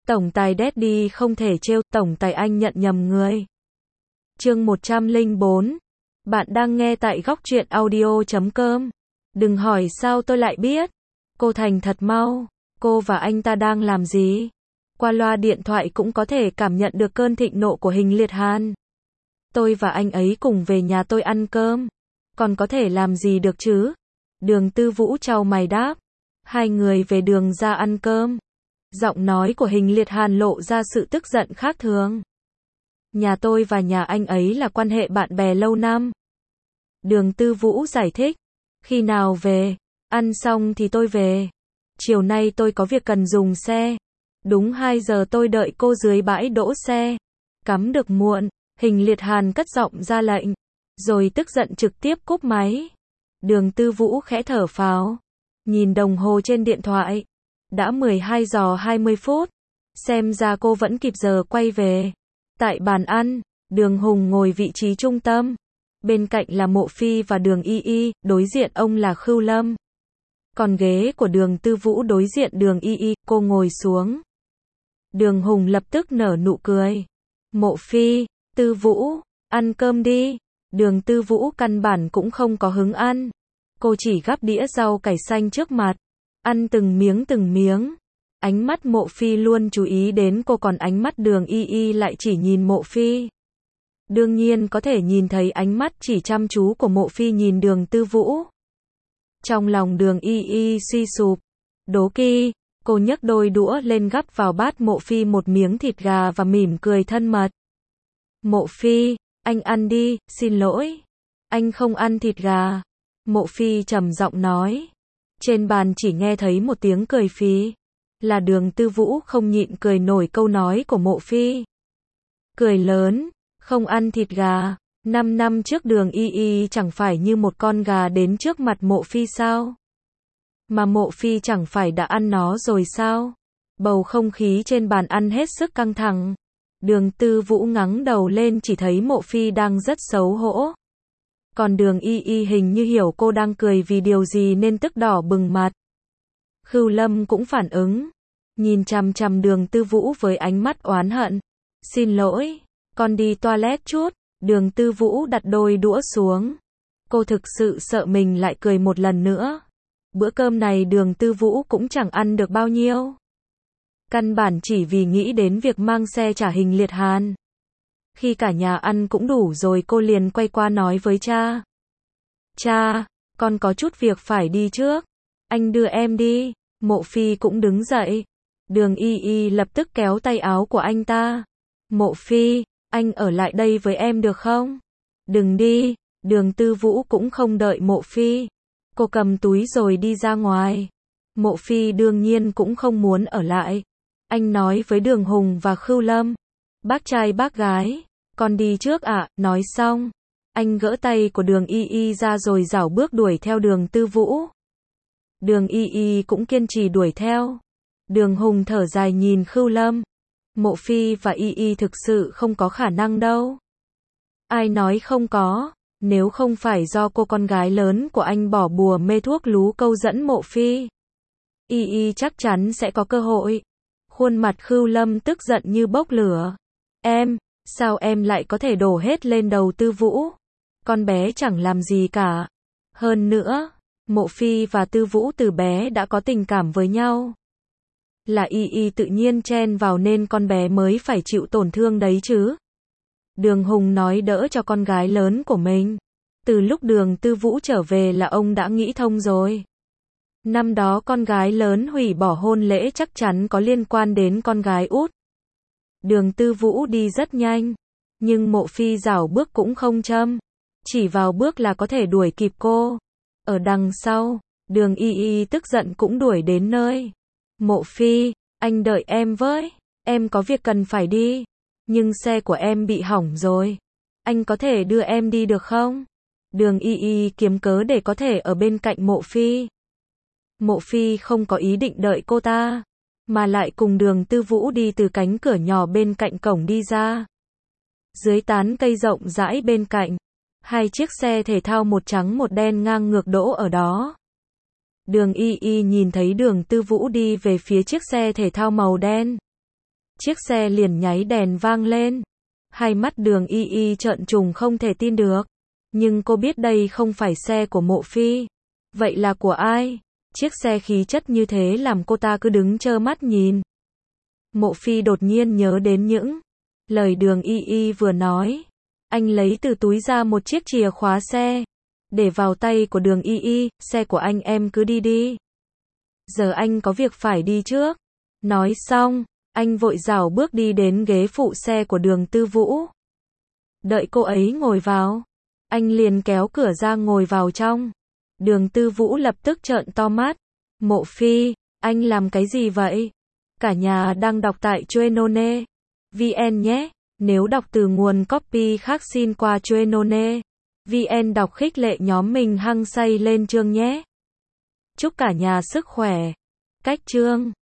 Tổng tài Daddy không thể trêu, tổng tài anh nhận nhầm người. Chương 104. Bạn đang nghe tại góc truyện audio.com. Đừng hỏi sao tôi lại biết. Cô thành thật mau. Cô và anh ta đang làm gì? Qua loa điện thoại cũng có thể cảm nhận được cơn thịnh nộ của Hình Liệt Hàn. Tôi và anh ấy cùng về nhà tôi ăn cơm. Còn có thể làm gì được chứ? Đường Tư Vũ chau mày đáp. Hai người về đường ra ăn cơm. Giọng nói của Hình Liệt Hàn lộ ra sự tức giận khác thường. Nhà tôi và nhà anh ấy là quan hệ bạn bè lâu năm. Đường Tư Vũ giải thích. Khi nào về? Ăn xong thì tôi về. Chiều nay tôi có việc cần dùng xe. Đúng 2 giờ tôi đợi cô dưới bãi đỗ xe. Cắm được muộn. Hình Liệt Hàn cất giọng ra lệnh. Rồi tức giận trực tiếp cúp máy. Đường Tư Vũ khẽ thở phào. Nhìn đồng hồ trên điện thoại. Đã 12 giờ 20 phút. Xem ra cô vẫn kịp giờ quay về. Tại bàn ăn, Đường Hùng ngồi vị trí trung tâm. Bên cạnh là Mộ Phi và Đường Y Y, đối diện ông là Khưu Lâm. Còn ghế của Đường Tư Vũ đối diện Đường Y Y, cô ngồi xuống. Đường Hùng lập tức nở nụ cười. Mộ Phi, Tư Vũ, ăn cơm đi. Đường Tư Vũ căn bản cũng không có hứng ăn. Cô chỉ gắp đĩa rau cải xanh trước mặt. Ăn từng miếng từng miếng. Ánh mắt Mộ Phi luôn chú ý đến cô, còn ánh mắt Đường Y Y lại chỉ nhìn Mộ Phi. Đương nhiên có thể nhìn thấy ánh mắt chỉ chăm chú của Mộ Phi nhìn Đường Tư Vũ. Trong lòng Đường Y Y suy sụp. Đố kỵ, cô nhấc đôi đũa lên gắp vào bát Mộ Phi một miếng thịt gà và mỉm cười thân mật. Mộ Phi, anh ăn đi, xin lỗi. Anh không ăn thịt gà. Mộ Phi trầm giọng nói. Trên bàn chỉ nghe thấy một tiếng cười phì. Là Đường Tư Vũ không nhịn cười nổi câu nói của Mộ Phi. Cười lớn, không ăn thịt gà. 5 năm trước Đường Y Y chẳng phải như một con gà đến trước mặt Mộ Phi sao? Mà Mộ Phi chẳng phải đã ăn nó rồi sao? Bầu không khí trên bàn ăn hết sức căng thẳng. Đường Tư Vũ ngẩng đầu lên chỉ thấy Mộ Phi đang rất xấu hổ. Còn Đường Y Y hình như hiểu cô đang cười vì điều gì nên tức đỏ bừng mặt. Khưu Lâm cũng phản ứng. Nhìn chằm chằm Đường Tư Vũ với ánh mắt oán hận. Xin lỗi, con đi toilet chút. Đường Tư Vũ đặt đôi đũa xuống. Cô thực sự sợ mình lại cười một lần nữa. Bữa cơm này Đường Tư Vũ cũng chẳng ăn được bao nhiêu. Căn bản chỉ vì nghĩ đến việc mang xe trả Hình Liệt Hàn. Khi cả nhà ăn cũng đủ rồi cô liền quay qua nói với cha. Cha, con có chút việc phải đi trước. Anh đưa em đi. Mộ Phi cũng đứng dậy. Đường Y Y lập tức kéo tay áo của anh ta. Mộ Phi, anh ở lại đây với em được không? Đừng đi. Đường Tư Vũ cũng không đợi Mộ Phi. Cô cầm túi rồi đi ra ngoài. Mộ Phi đương nhiên cũng không muốn ở lại. Anh nói với Đường Hùng và Khưu Lâm. Bác trai bác gái, con đi trước ạ. Nói xong, anh gỡ tay của Đường Y Y ra rồi rảo bước đuổi theo Đường Tư Vũ. Đường Y Y cũng kiên trì đuổi theo. Đường Hùng thở dài nhìn Khưu Lâm. Mộ Phi và Y Y thực sự không có khả năng đâu. Ai nói không có, nếu không phải do cô con gái lớn của anh bỏ bùa mê thuốc lú câu dẫn Mộ Phi, Y Y chắc chắn sẽ có cơ hội. Khuôn mặt Khưu Lâm tức giận như bốc lửa. Em, sao em lại có thể đổ hết lên đầu Tư Vũ? Con bé chẳng làm gì cả. Hơn nữa, Mộ Phi và Tư Vũ từ bé đã có tình cảm với nhau. Là Y Y tự nhiên chen vào nên con bé mới phải chịu tổn thương đấy chứ. Đường Hùng nói đỡ cho con gái lớn của mình. Từ lúc Đường Tư Vũ trở về là ông đã nghĩ thông rồi. Năm đó con gái lớn hủy bỏ hôn lễ chắc chắn có liên quan đến con gái út. Đường Tư Vũ đi rất nhanh. Nhưng Mộ Phi rảo bước cũng không chậm. Chỉ vào bước là có thể đuổi kịp cô. Ở đằng sau, Đường Y Y tức giận cũng đuổi đến nơi. Mộ Phi, anh đợi em với. Em có việc cần phải đi. Nhưng xe của em bị hỏng rồi. Anh có thể đưa em đi được không? Đường Y Y kiếm cớ để có thể ở bên cạnh Mộ Phi. Mộ Phi không có ý định đợi cô ta, mà lại cùng Đường Tư Vũ đi từ cánh cửa nhỏ bên cạnh cổng đi ra. Dưới tán cây rộng rãi bên cạnh, 2 chiếc xe thể thao một trắng một đen ngang ngược đỗ ở đó. Đường Y Y nhìn thấy Đường Tư Vũ đi về phía chiếc xe thể thao màu đen. Chiếc xe liền nháy đèn vang lên. Hai mắt Đường Y Y trợn trùng không thể tin được. Nhưng cô biết đây không phải xe của Mộ Phi. Vậy là của ai? Chiếc xe khí chất như thế làm cô ta cứ đứng trơ mắt nhìn. Mộ Phi đột nhiên nhớ đến những lời Đường Y Y vừa nói. Anh lấy từ túi ra một chiếc chìa khóa xe, để vào tay của Đường Y Y, xe của anh em cứ đi đi. Giờ anh có việc phải đi trước. Nói xong, anh vội rảo bước đi đến ghế phụ xe của Đường Tư Vũ. Đợi cô ấy ngồi vào, anh liền kéo cửa ra ngồi vào trong. Đường Tư Vũ lập tức trợn to mắt. Mộ Phi, anh làm cái gì vậy? Cả nhà đang đọc tại Chuenone VN nhé. Nếu đọc từ nguồn copy khác xin qua Chuenone VN đọc khích lệ nhóm mình hăng say lên chương nhé. Chúc cả nhà sức khỏe. Cách chương